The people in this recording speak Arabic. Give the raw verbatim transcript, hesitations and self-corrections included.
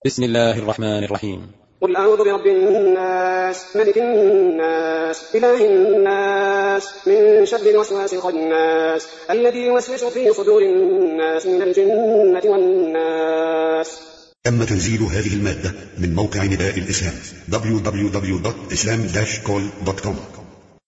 بسم الله الرحمن الرحيم. قل أعوذ برب الناس ملك الناس إله الناس من شر الوسواس الخناس الذي يوسوس في صدور الناس من الجنة والناس. تم تنزيل هذه المادة من موقع نداء الإسلام دبليو دبليو دبليو دوت إسلام داش كول دوت كوم.